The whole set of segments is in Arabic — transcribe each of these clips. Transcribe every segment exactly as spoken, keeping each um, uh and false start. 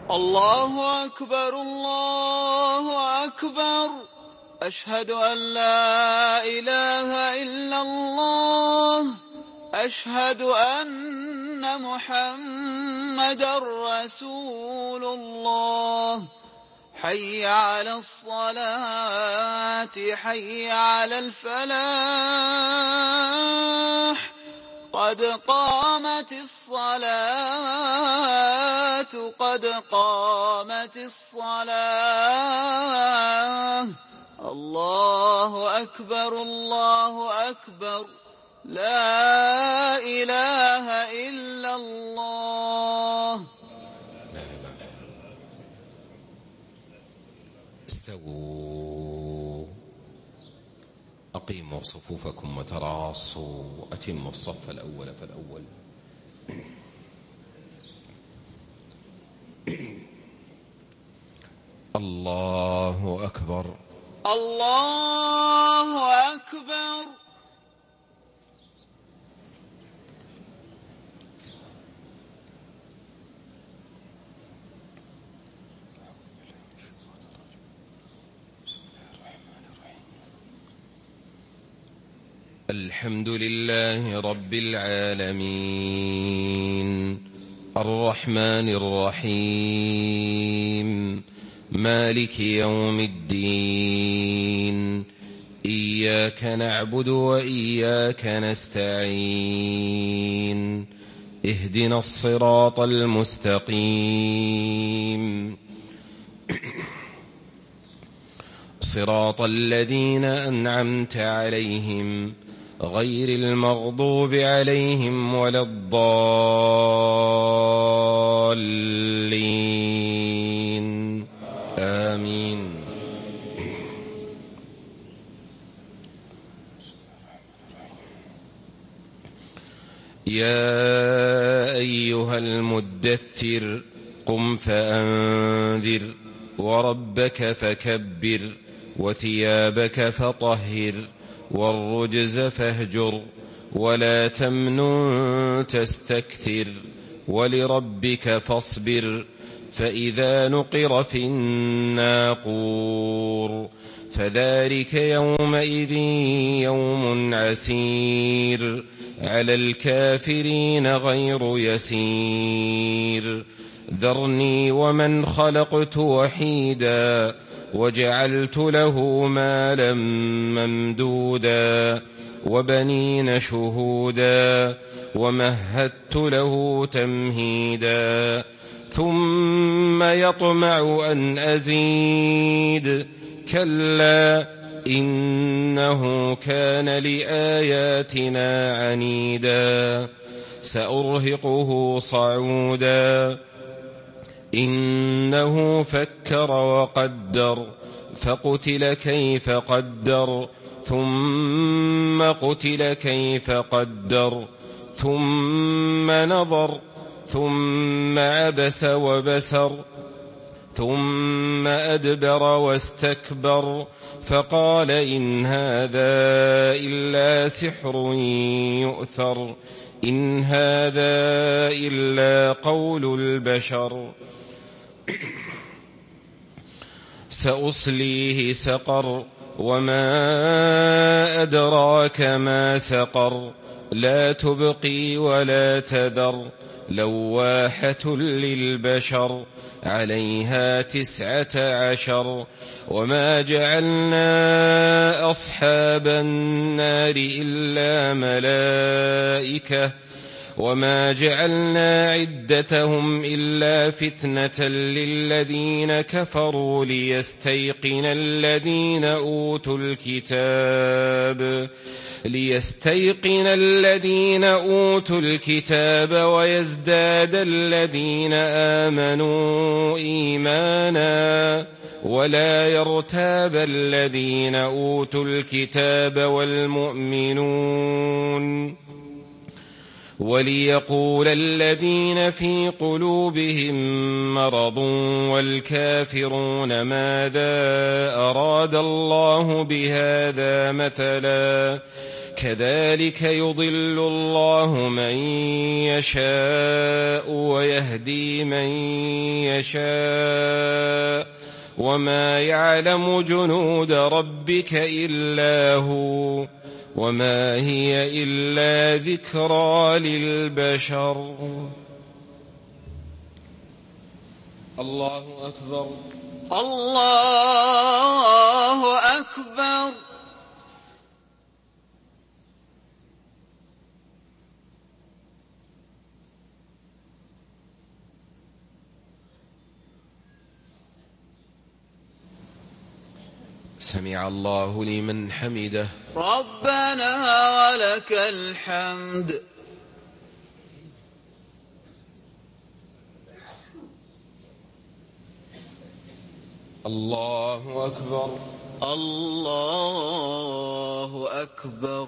الله أكبر الله أكبر أشهد أن لا إله إلا الله أشهد أن محمدا رسول الله حي على الصلاة حي على الفلاح قد قامت الصلاة قد قامت الصلاة الله أكبر الله أكبر لا إله إلا الله. استووا أقيموا صفوفكم وتراصوا أتموا الصف الأول فالأول. الله أكبر الله أكبر. الحمد لله رب العالمين الرحمن الرحيم مالك يوم الدين إياك نعبد وإياك نستعين اهدنا الصراط المستقيم صراط الذين أنعمت عليهم غير المغضوب عليهم ولا الضالين آمين. يا أيها المدثر قم فأنذر وربك فكبر وثيابك فطهر والرجز فاهجر ولا تمنن تستكثر ولربك فاصبر فإذا نقر في الناقور فذلك يومئذ يوم عسير على الكافرين غير يسير ذرني ومن خلقت وحيدا وجعلت له مالا ممدودا وبنين شهودا ومهدت له تمهيدا ثم يطمع أن أزيد كلا إنه كان لآياتنا عنيدا سأرهقه صعودا إنه فكر وقدر فقتل كيف قدر ثم قتل كيف قدر ثم نظر ثم عبس وبسر ثم أدبر واستكبر فقال إن هذا إلا سحر يؤثر إن هذا إلا قول البشر سأصليه سقر وما أدراك ما سقر لا تبقي ولا تذر لواحة للبشر عليها تسعة عشر وما جعلنا أصحاب النار إلا ملائكة وما جعلنا عدتهم إلا فتنة للذين كفروا ليستيقن الذين أوتوا الكتاب ليستيقن الذين أوتوا الكتاب ويزداد الذين آمنوا إيمانا ولا يرتاب الذين أوتوا الكتاب والمؤمنون وليقول الذين في قلوبهم مرض والكافرون ماذا أراد الله بهذا مثلا كذلك يضل الله من يشاء ويهدي من يشاء وما يعلم جنود ربك إلا هو وما هي إلا ذكرى للبشر. الله أكبر. الله أكبر. سمع الله لمن حمده. ربنا ولك الحمد. الله أكبر. الله أكبر.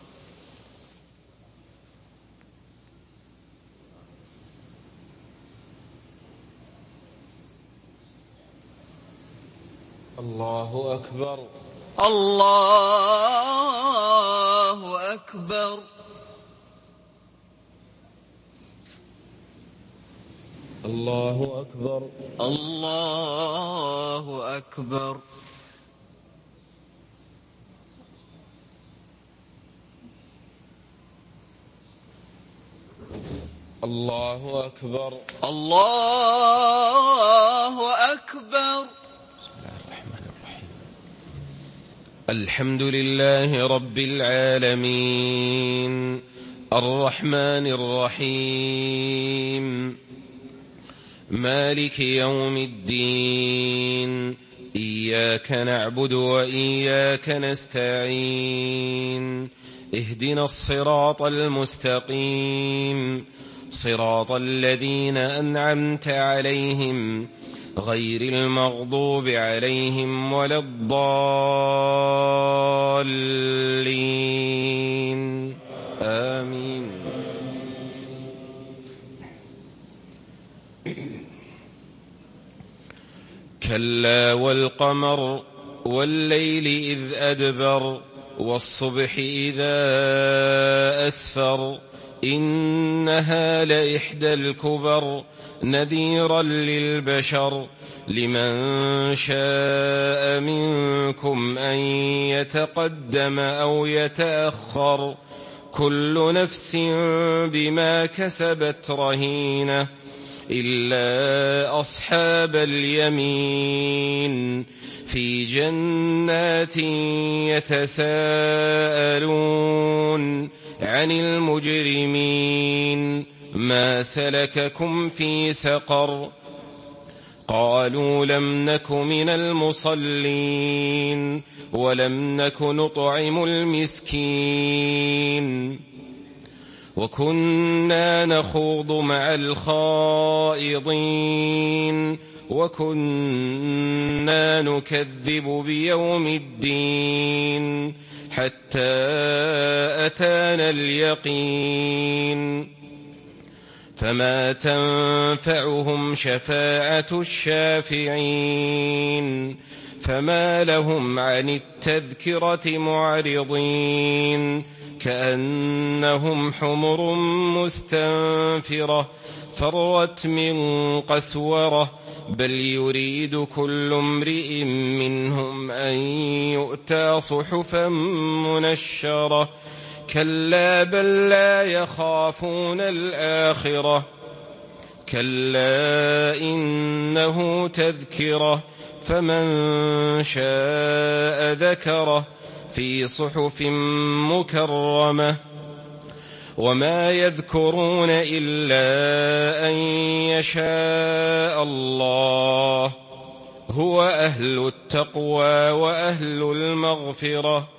الله أكبر. الله أكبر. الله أكبر. الله أكبر. الله أكبر. الله أكبر. بسم الله الرحمن الرحيم. الحمد لله رب العالمين الرحمن الرحيم مالك يوم الدين إياك نعبد وإياك نستعين اهدنا الصراط المستقيم صراط الذين أنعمت عليهم غير المغضوب عليهم ولا الضالين آمين. كلا والقمر والليل إذ أدبر والصبح إذا أسفر إنها لإحدى الكبر نذيرا للبشر لمن شاء منكم أن يتقدم أو يتأخر كل نفس بما كسبت رهينة إلا أصحاب اليمين في جنات يتساءلون عن المجرمين ما سلككم في سقر قالوا لم نك من المصلين ولم نك نطعم المسكين وكنا نخوض مع الخائضين وكنا نكذب بيوم الدين حتى أتانا اليقين فما تنفعهم شفاعة الشافعين فما لهم عن التذكرة معرضين كأنهم حمر مستنفرة فرت من قسورة بل يريد كل امرئ منهم أن يؤتى صحفا منشرة كلا بل لا يخافون الآخرة كلا إنه تذكرة فمن شاء ذكره في صحف مكرمة وما يذكرون إلا أن يشاء الله هو أهل التقوى وأهل المغفرة.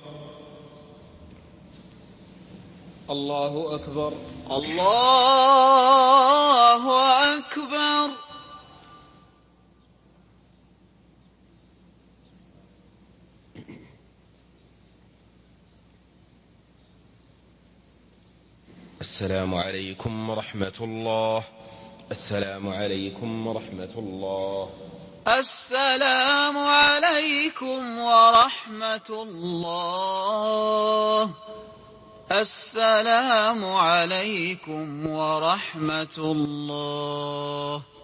الله أكبر. الله أكبر. السلام عليكم ورحمة الله. السلام عليكم ورحمة الله. السلام عليكم ورحمة الله. السلام عليكم ورحمة الله.